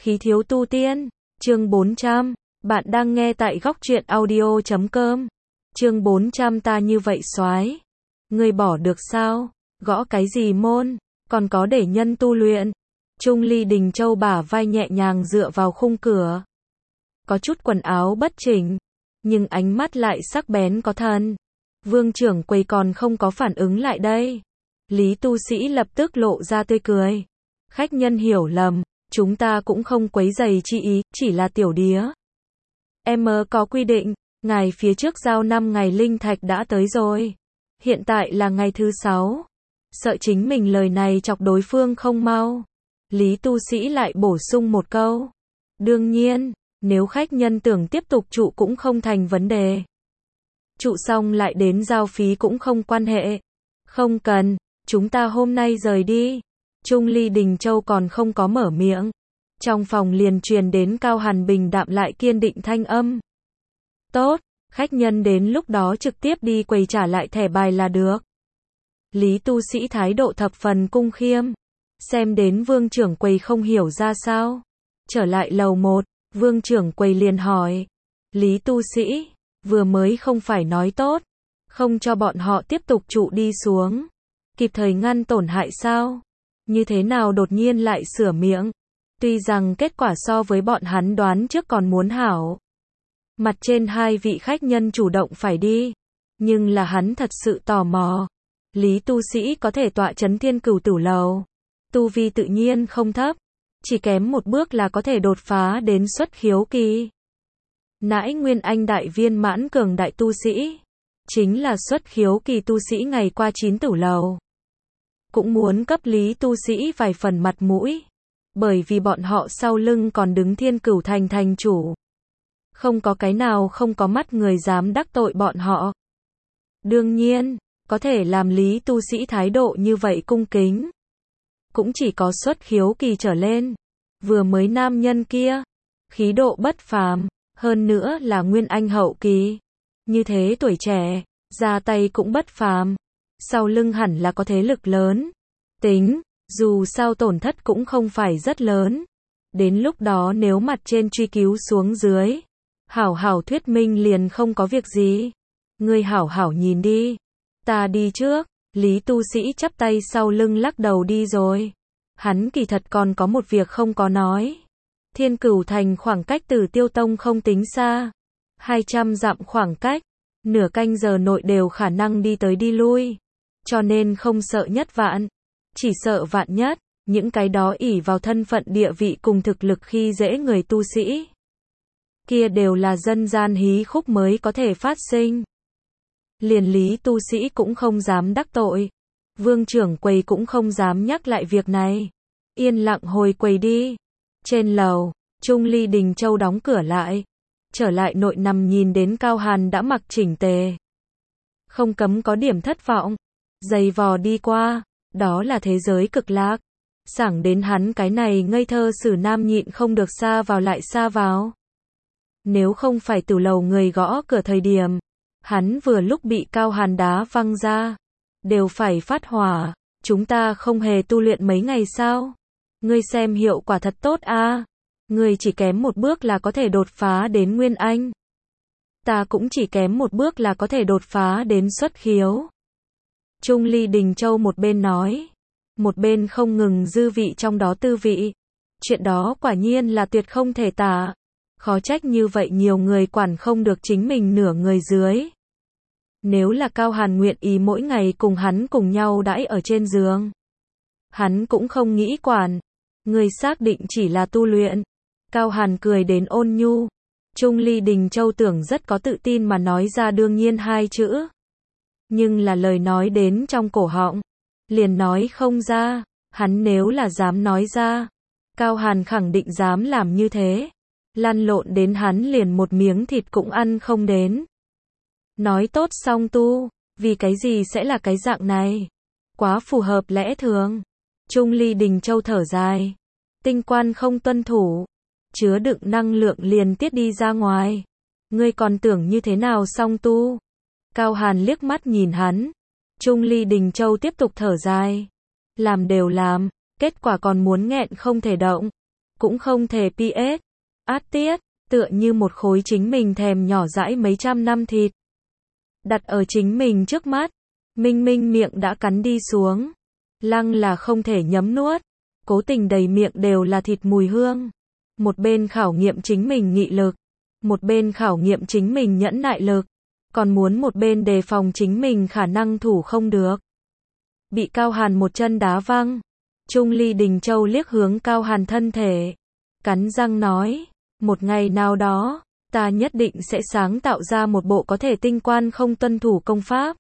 Khí thiếu tu tiên, chương 400, bạn đang nghe tại góc truyện audio.com. Chương 400 ta như vậy soái, ngươi bỏ được sao? Gõ cái gì môn, còn có để nhân tu luyện. Trung Ly Đình Châu bả vai nhẹ nhàng dựa vào khung cửa. Có chút quần áo bất chỉnh, nhưng ánh mắt lại sắc bén có thần. Vương trưởng quầy còn không có phản ứng lại đây. Lý tu sĩ lập tức lộ ra tươi cười. Khách nhân hiểu lầm, chúng ta cũng không quấy rầy chi ý, chỉ là tiểu đía. Em có quy định, ngày phía trước giao 5 ngày linh thạch đã tới rồi. Hiện tại là ngày thứ 6. Sợ chính mình lời này chọc đối phương không mau. Lý tu sĩ lại bổ sung một câu. Đương nhiên, nếu khách nhân tưởng tiếp tục trụ cũng không thành vấn đề. Trụ xong lại đến giao phí cũng không quan hệ. Không cần, chúng ta hôm nay rời đi. Trung Ly Đình Châu còn không có mở miệng. Trong phòng liền truyền đến Cao Hàn bình đạm lại kiên định thanh âm. Tốt, khách nhân đến lúc đó trực tiếp đi quầy trả lại thẻ bài là được. Lý tu sĩ thái độ thập phần cung khiêm. Xem đến vương trưởng quầy không hiểu ra sao. Trở lại lầu 1, vương trưởng quầy liền hỏi. Lý tu sĩ, vừa mới không phải nói tốt, không cho bọn họ tiếp tục trụ đi xuống. Kịp thời ngăn tổn hại sao? Như thế nào đột nhiên lại sửa miệng? Tuy rằng kết quả so với bọn hắn đoán trước còn muốn hảo. Mặt trên hai vị khách nhân chủ động phải đi. Nhưng là hắn thật sự tò mò. Lý tu sĩ có thể tọa chấn Thiên Cửu Tử lầu. Tu vi tự nhiên không thấp. Chỉ kém một bước là có thể đột phá đến xuất khiếu kỳ. Nãi Nguyên Anh đại viên mãn cường đại tu sĩ. Chính là xuất khiếu kỳ tu sĩ ngày qua 9 tử lầu. Cũng muốn cấp Lý tu sĩ vài phần mặt mũi. Bởi vì bọn họ sau lưng còn đứng Thiên Cửu thành thành chủ. Không có cái nào không có mắt người dám đắc tội bọn họ. Đương nhiên, có thể làm Lý tu sĩ thái độ như vậy cung kính. Cũng chỉ có xuất khiếu kỳ trở lên. Vừa mới nam nhân kia, khí độ bất phàm, hơn nữa là Nguyên Anh hậu kỳ. Như thế tuổi trẻ, ra tay cũng bất phàm. Sau lưng hẳn là có thế lực lớn. Tính, dù sao tổn thất cũng không phải rất lớn. Đến lúc đó nếu mặt trên truy cứu xuống dưới, hảo hảo thuyết minh liền không có việc gì. Ngươi hảo hảo nhìn đi. Ta đi trước. Lý tu sĩ chắp tay sau lưng lắc đầu đi rồi. Hắn kỳ thật còn có một việc không có nói. Thiên Cửu thành khoảng cách Tử Tiêu Tông không tính xa. 200 dặm khoảng cách. Nửa canh giờ nội đều khả năng đi tới đi lui. Cho nên không sợ nhất vạn. Chỉ sợ vạn nhất. Những cái đó ỷ vào thân phận địa vị cùng thực lực khi dễ người tu sĩ. Kia đều là dân gian hí khúc mới có thể phát sinh. Liền Lý tu sĩ cũng không dám đắc tội. Vương trưởng quầy cũng không dám nhắc lại việc này. Yên lặng hồi quầy đi. Trên lầu, Trung Ly Đình Châu đóng cửa lại. Trở lại nội nằm nhìn đến Cao Hàn đã mặc chỉnh tề. Không cấm có điểm thất vọng. Giày vò đi qua, đó là thế giới cực lạc. Sảng đến hắn cái này ngây thơ xử nam nhịn không được xa vào lại xa vào. Nếu không phải từ lầu người gõ cửa thời điểm, hắn vừa lúc bị Cao Hàn đá văng ra. Đều phải phát hỏa, chúng ta không hề tu luyện mấy ngày sao? Ngươi xem hiệu quả thật tốt a. Ngươi chỉ kém một bước là có thể đột phá đến Nguyên Anh. Ta cũng chỉ kém một bước là có thể đột phá đến xuất khiếu. Trung Ly Đình Châu một bên nói, một bên không ngừng dư vị trong đó tư vị. Chuyện đó quả nhiên là tuyệt không thể tả. Khó trách như vậy nhiều người quản không được chính mình nửa người dưới. Nếu là Cao Hàn nguyện ý mỗi ngày cùng hắn cùng nhau đãi ở trên giường, hắn cũng không nghĩ quản. Người xác định chỉ là tu luyện. Cao Hàn cười đến ôn nhu. Trung Ly Đình Châu tưởng rất có tự tin mà nói ra đương nhiên hai chữ. Nhưng là lời nói đến trong cổ họng, liền nói không ra. Hắn nếu là dám nói ra, Cao Hàn khẳng định dám làm như thế. Lăn lộn đến hắn liền một miếng thịt cũng ăn không đến. Nói tốt xong tu, vì cái gì sẽ là cái dạng này? Quá phù hợp lẽ thường. Trung Ly Đình Châu thở dài. Tinh quan không tuân thủ, chứa đựng năng lượng liền tiết đi ra ngoài. Ngươi còn tưởng như thế nào xong tu? Cao Hàn liếc mắt nhìn hắn. Trung Ly Đình Châu tiếp tục thở dài. Làm đều làm, kết quả còn muốn nghẹn không thể động. cũng không thể PS. Át tiết, tựa như một khối chính mình thèm nhỏ dãi mấy trăm năm thịt. Đặt ở chính mình trước mắt, Minh Minh miệng đã cắn đi xuống. Lăng là không thể nhấm nuốt, cố tình đầy miệng đều là thịt mùi hương. Một bên khảo nghiệm chính mình nghị lực, một bên khảo nghiệm chính mình nhẫn nại lực, còn muốn một bên đề phòng chính mình khả năng thủ không được. Bị Cao Hàn một chân đá văng, Trung Ly Đình Châu liếc hướng Cao Hàn thân thể, cắn răng nói, một ngày nào đó, ta nhất định sẽ sáng tạo ra một bộ có thể tinh quan không tuân thủ công pháp.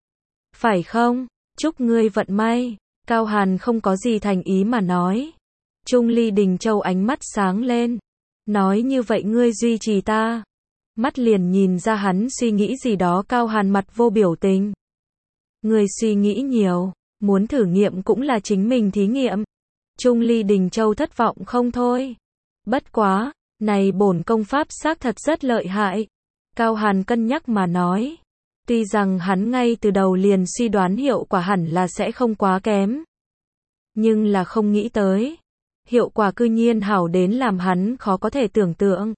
Phải không? Chúc ngươi vận may. Cao Hàn không có gì thành ý mà nói. Trung Ly Đình Châu ánh mắt sáng lên. Nói như vậy ngươi duy trì ta. Mắt liền nhìn ra hắn suy nghĩ gì đó. Cao Hàn mặt vô biểu tình. Ngươi suy nghĩ nhiều, muốn thử nghiệm cũng là chính mình thí nghiệm. Trung Ly Đình Châu thất vọng không thôi. Bất quá, này bổn công pháp xác thật rất lợi hại. Cao Hàn cân nhắc mà nói. Tuy rằng hắn ngay từ đầu liền suy đoán hiệu quả hẳn là sẽ không quá kém. Nhưng là không nghĩ tới. Hiệu quả cư nhiên hảo đến làm hắn khó có thể tưởng tượng.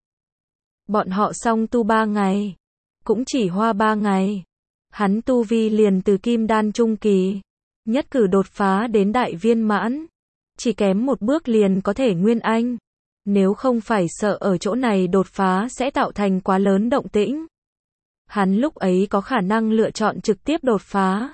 Bọn họ song tu 3 ngày. Cũng chỉ hoa 3 ngày. Hắn tu vi liền từ kim đan trung kỳ. Nhất cử đột phá đến đại viên mãn. Chỉ kém một bước liền có thể nguyên anh. Nếu không phải sợ ở chỗ này đột phá sẽ tạo thành quá lớn động tĩnh. Hắn lúc ấy có khả năng lựa chọn trực tiếp đột phá.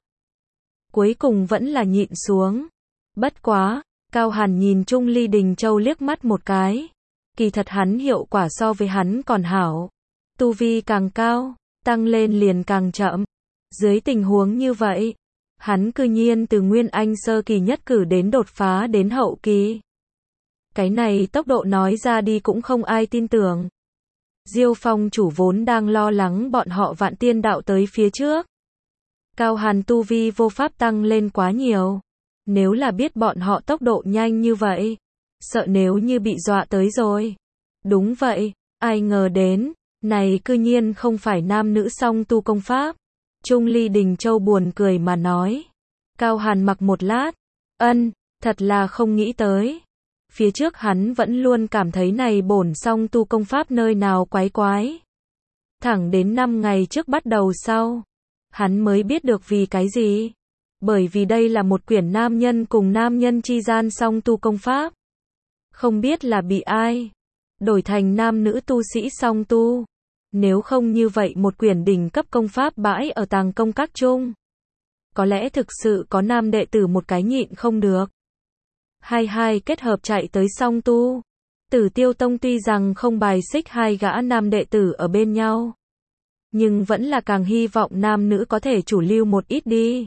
Cuối cùng vẫn là nhịn xuống. Bất quá, Cao Hàn nhìn Trung Ly Đình Châu liếc mắt một cái. Kỳ thật hắn hiệu quả so với hắn còn hảo. Tu vi càng cao, tăng lên liền càng chậm. Dưới tình huống như vậy, hắn cư nhiên từ nguyên anh sơ kỳ nhất cử đến đột phá đến hậu kỳ. Cái này tốc độ nói ra đi cũng không ai tin tưởng. Diêu Phong chủ vốn đang lo lắng bọn họ Vạn Tiên đạo tới phía trước. Cao Hàn tu vi vô pháp tăng lên quá nhiều. Nếu là biết bọn họ tốc độ nhanh như vậy, sợ nếu như bị dọa tới rồi. Đúng vậy, ai ngờ đến, này cư nhiên không phải nam nữ song tu công pháp. Trung Ly Đình Châu buồn cười mà nói. Cao Hàn mặc một lát, thật là không nghĩ tới. Phía trước hắn vẫn luôn cảm thấy này bổn song tu công pháp nơi nào quái quái. Thẳng đến 5 ngày trước bắt đầu sau, hắn mới biết được vì cái gì. Bởi vì đây là một quyển nam nhân cùng nam nhân chi gian song tu công pháp. Không biết là bị ai đổi thành nam nữ tu sĩ song tu. Nếu không như vậy một quyển đỉnh cấp công pháp bãi ở tàng công các chung. Có lẽ thực sự có nam đệ tử một cái nhịn không được. Hai kết hợp chạy tới song tu. Tử Tiêu Tông tuy rằng không bài xích hai gã nam đệ tử ở bên nhau. Nhưng vẫn là càng hy vọng nam nữ có thể chủ lưu một ít đi.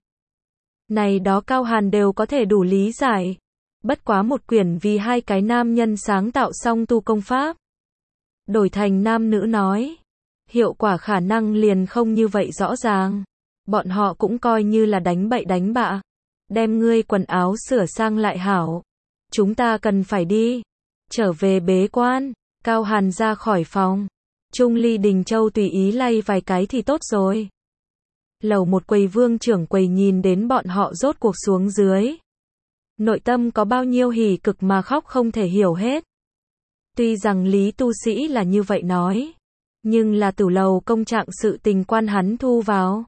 Này đó Cao Hàn đều có thể đủ lý giải. Bất quá một quyển vì hai cái nam nhân sáng tạo song tu công pháp. Đổi thành nam nữ nói. Hiệu quả khả năng liền không như vậy rõ ràng. Bọn họ cũng coi như là đánh bậy đánh bạ. Đem ngươi quần áo sửa sang lại hảo. Chúng ta cần phải đi. Trở về bế quan. Cao Hàn ra khỏi phòng. Trung Ly Đình Châu tùy ý lay vài cái thì tốt rồi. Lầu một quầy Vương trưởng quầy nhìn đến bọn họ rốt cuộc xuống dưới. Nội tâm có bao nhiêu hỉ cực mà khóc không thể hiểu hết. Tuy rằng Lý tu sĩ là như vậy nói. Nhưng là tử lầu công trạng sự tình quan hắn thu vào.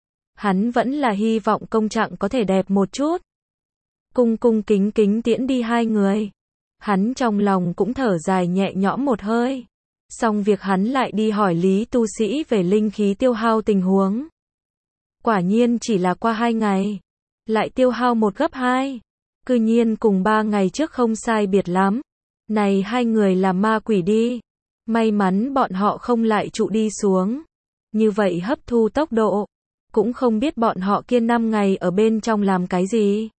Hắn vẫn là hy vọng công trạng có thể đẹp một chút. Cung cung kính kính tiễn đi hai người. Hắn trong lòng cũng thở dài nhẹ nhõm một hơi. Xong việc hắn lại đi hỏi Lý tu sĩ về linh khí tiêu hao tình huống. Quả nhiên chỉ là qua 2 ngày. Lại tiêu hao 1 gấp 2. Cư nhiên cùng 3 ngày trước không sai biệt lắm. Này hai người là ma quỷ đi. May mắn bọn họ không lại trụ đi xuống. Như vậy hấp thu tốc độ. Cũng không biết bọn họ kia 5 ngày ở bên trong làm cái gì.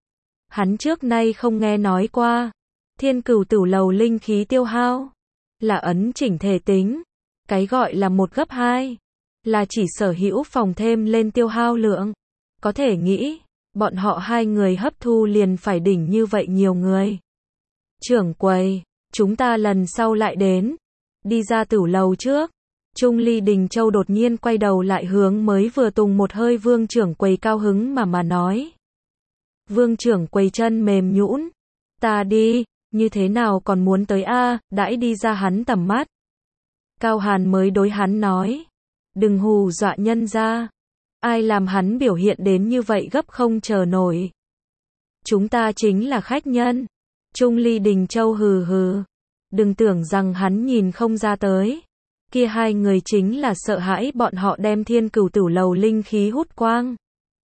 Hắn trước nay không nghe nói qua. Thiên Cửu Tửu lầu linh khí tiêu hao. Là ấn chỉnh thể tính. Cái gọi là 1 gấp 2. Là chỉ sở hữu phòng thêm lên tiêu hao lượng. Có thể nghĩ. Bọn họ hai người hấp thu liền phải đỉnh như vậy nhiều người. Trưởng quầy. Chúng ta lần sau lại đến. Đi ra Tửu lầu trước. Trung Ly Đình Châu đột nhiên quay đầu lại hướng mới vừa tùng một hơi Vương trưởng quầy cao hứng mà nói. Vương trưởng quầy chân mềm nhũn. Ta đi. như thế nào còn muốn tới a, đãi đi ra hắn tầm mắt. Cao Hàn mới đối hắn nói, đừng hù dọa nhân ra. Ai làm hắn biểu hiện đến như vậy gấp không chờ nổi. Chúng ta chính là khách nhân. Trung Ly Đình Châu hừ hừ. Đừng tưởng rằng hắn nhìn không ra tới. Kia hai người chính là sợ hãi bọn họ đem Thiên Cửu Tửu Lầu linh khí hút quang.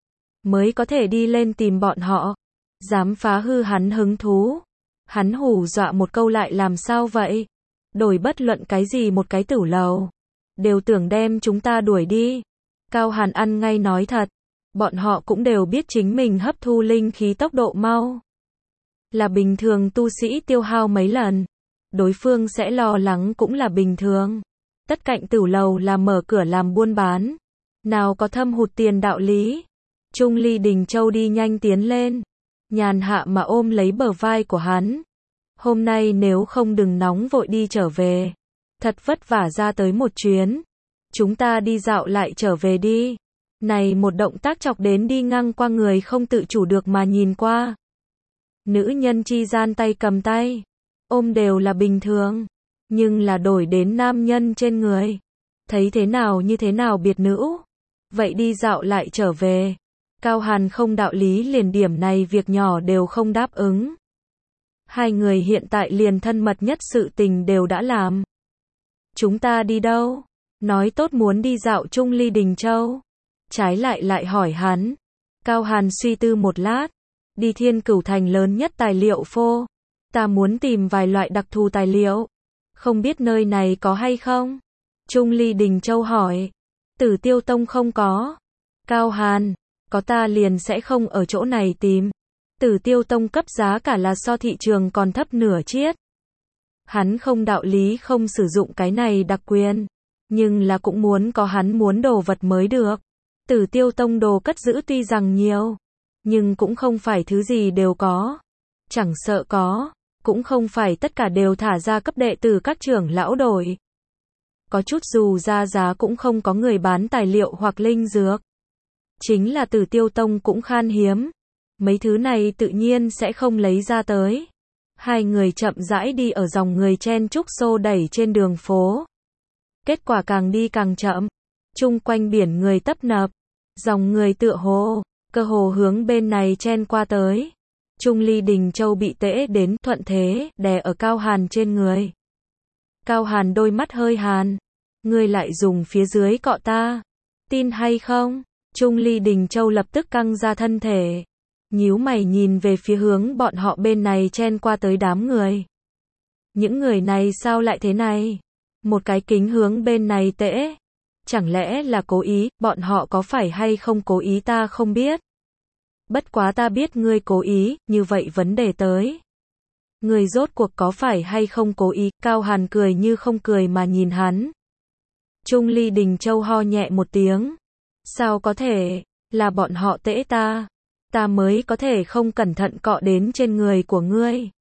Mới có thể đi lên tìm bọn họ. Dám phá hư hắn hứng thú. Hắn hù dọa một câu lại làm sao vậy? Đổi bất luận cái gì một cái tửu lầu. Đều tưởng đem chúng ta đuổi đi. Cao Hàn ăn ngay nói thật. Bọn họ cũng đều biết chính mình hấp thu linh khí tốc độ mau. Là bình thường tu sĩ tiêu hao mấy lần. Đối phương sẽ lo lắng cũng là bình thường. Tất cạnh tửu lầu là mở cửa làm buôn bán. Nào có thâm hụt tiền đạo lý. Trung Ly Đình Châu đi nhanh tiến lên. Nhàn hạ mà ôm lấy bờ vai của hắn. Hôm nay nếu không đừng nóng vội đi trở về. Thật vất vả ra tới một chuyến. Chúng ta đi dạo lại trở về đi. Này một động tác chọc đến đi ngang qua người không tự chủ được mà nhìn qua. Nữ nhân chi gian tay cầm tay. Ôm đều là bình thường. Nhưng là đổi đến nam nhân trên người. Thấy thế nào như thế nào biệt nữ. Vậy đi dạo lại trở về. Cao Hàn không đạo lý liền điểm này việc nhỏ đều không đáp ứng. Hai người hiện tại liền thân mật nhất sự tình đều đã làm. Chúng ta đi đâu? Nói tốt muốn đi dạo Trung Ly Đình Châu. Trái lại lại hỏi hắn. Cao Hàn suy tư một lát. Đi Thiên Cửu Thành lớn nhất tài liệu phô. Ta muốn tìm vài loại đặc thù tài liệu. Không biết nơi này có hay không? Trung Ly Đình Châu hỏi. Tử Tiêu Tông không có. Cao Hàn. Có ta liền sẽ không ở chỗ này tìm. Tử Tiêu Tông cấp giá cả là so thị trường còn thấp nửa chiết. Hắn không đạo lý không sử dụng cái này đặc quyền. Nhưng là cũng muốn có hắn muốn đồ vật mới được. Tử Tiêu Tông đồ cất giữ tuy rằng nhiều. Nhưng cũng không phải thứ gì đều có. Chẳng sợ có. Cũng không phải tất cả đều thả ra cấp đệ tử các trưởng lão đổi. Có chút dù ra giá cũng không có người bán tài liệu hoặc linh dược. Chính là Tử Tiêu Tông cũng khan hiếm. Mấy thứ này tự nhiên sẽ không lấy ra tới. Hai người chậm rãi đi ở dòng người chen chúc xô đẩy trên đường phố. Kết quả càng đi càng chậm. Chung quanh biển người tấp nập. Dòng người tựa hồ, cơ hồ hướng bên này chen qua tới. Trung Ly Đình Châu bị tễ đến thuận thế, đè ở Cao Hàn trên người. Cao Hàn đôi mắt hơi hàn. Ngươi lại dùng phía dưới cọ ta. Tin hay không? Trung Ly Đình Châu lập tức căng ra thân thể. Nhíu mày nhìn về phía hướng bọn họ bên này chen qua tới đám người. Những người này sao lại thế này? Một cái kính hướng bên này tễ. Chẳng lẽ là cố ý, bọn họ có phải hay không cố ý ta không biết. Bất quá ta biết ngươi cố ý, như vậy vấn đề tới. Ngươi rốt cuộc có phải hay không cố ý, Cao Hàn cười như không cười mà nhìn hắn. Trung Ly Đình Châu ho nhẹ một tiếng. Sao có thể, là bọn họ tễ ta. Ta mới có thể không cẩn thận cọ đến trên người của ngươi.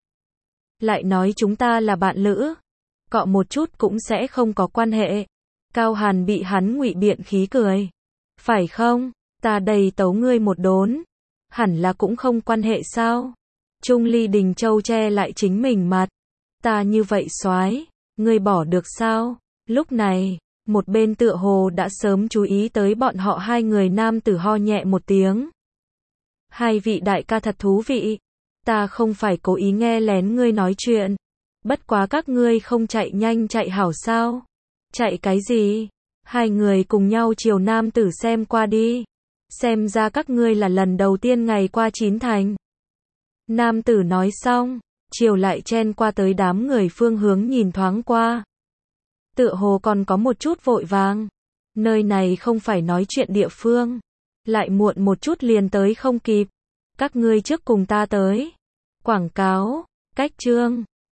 Lại nói chúng ta là bạn lữ. Cọ một chút cũng sẽ không có quan hệ. Cao Hàn bị hắn ngụy biện khí cười. Phải không, ta đầy tấu ngươi một đốn. Hẳn là cũng không quan hệ sao. Trung Ly Đình Châu che lại chính mình mặt. Ta như vậy soái, ngươi bỏ được sao? Lúc này, một bên tựa hồ đã sớm chú ý tới bọn họ hai người nam tử ho nhẹ một tiếng. Hai vị đại ca thật thú vị. Ta không phải cố ý nghe lén ngươi nói chuyện. Bất quá các ngươi không chạy nhanh chạy hảo sao? Chạy cái gì? Hai người cùng nhau chiều nam tử xem qua đi. Xem ra các ngươi là lần đầu tiên ngày qua Chín Thành. Nam tử nói xong, chiều lại chen qua tới đám người phương hướng nhìn thoáng qua. Tựa hồ còn có một chút vội vàng. Nơi này không phải nói chuyện địa phương. Lại muộn một chút liền tới không kịp. Các ngươi trước cùng ta tới. Quảng cáo, cách chương.